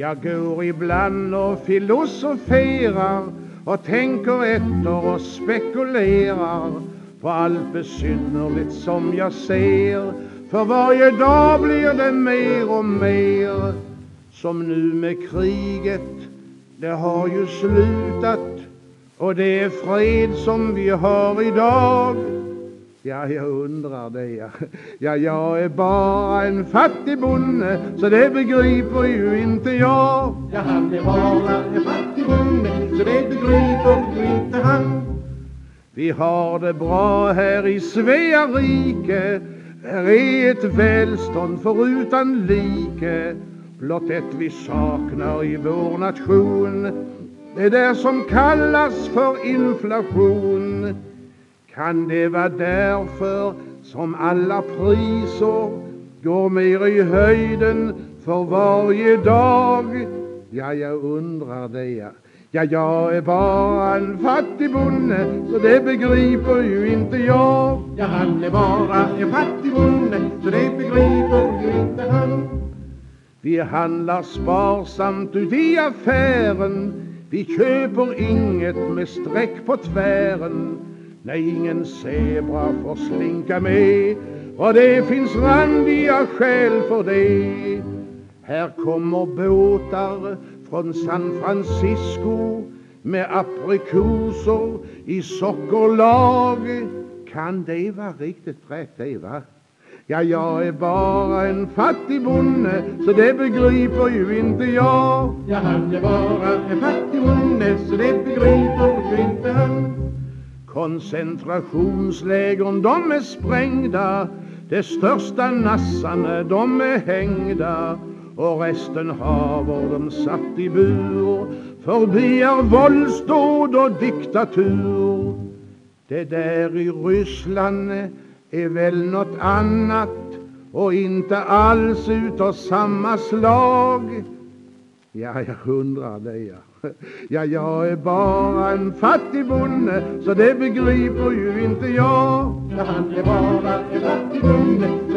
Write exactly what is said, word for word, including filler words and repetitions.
Jag går ibland och filosoferar och tänker efter och spekulerar på allt besynnerligt som jag ser. För varje dag blir det mer och mer. Som nu med kriget, det har ju slutat och det är fred som vi har idag. Ja, jag undrar det. Ja, ja jag är bara en fattig bonde, så det begriper ju inte jag. Ja, han är bara en fattig bonde, så det begriper ju inte han. Vi har det bra här i Svea rike. Här är ett välstånd förutan like. Blott ett vi saknar i vår nation, det där som kallas för inflation. Kan det vara därför som alla priser går mer i höjden för varje dag? Ja, jag undrar det. Ja, ja jag är bara en fattig bonde, så det begriper ju inte jag. Ja, han är bara en fattig bonde, så det begriper ju inte han. Vi handlar sparsamt ut i affären. Vi köper inget med streck på tvären. Nej, ingen zebra får slinka med, och det finns randiga skäl för det. Här kommer båtar från San Francisco med aprikoser i sockerlag. Kan det vara riktigt rätt det, va? Ja, jag är bara en fattig bonde, så det begriper ju inte jag. Ja, han är bara en fattig bonde, så det begriper ju inte han. Koncentrationslägren, de är sprängda. De största nassarna, de är hängda. Och resten haver de satt i bur. Förbi är våldsdåd och diktatur. Det där i Ryssland är väl något annat och inte alls utav samma slag. Ja, jag undrar det, ja. Ja, jag är bara en fattig bonde, så det begriper ju inte jag. Ja, han är bara en fattig bonde,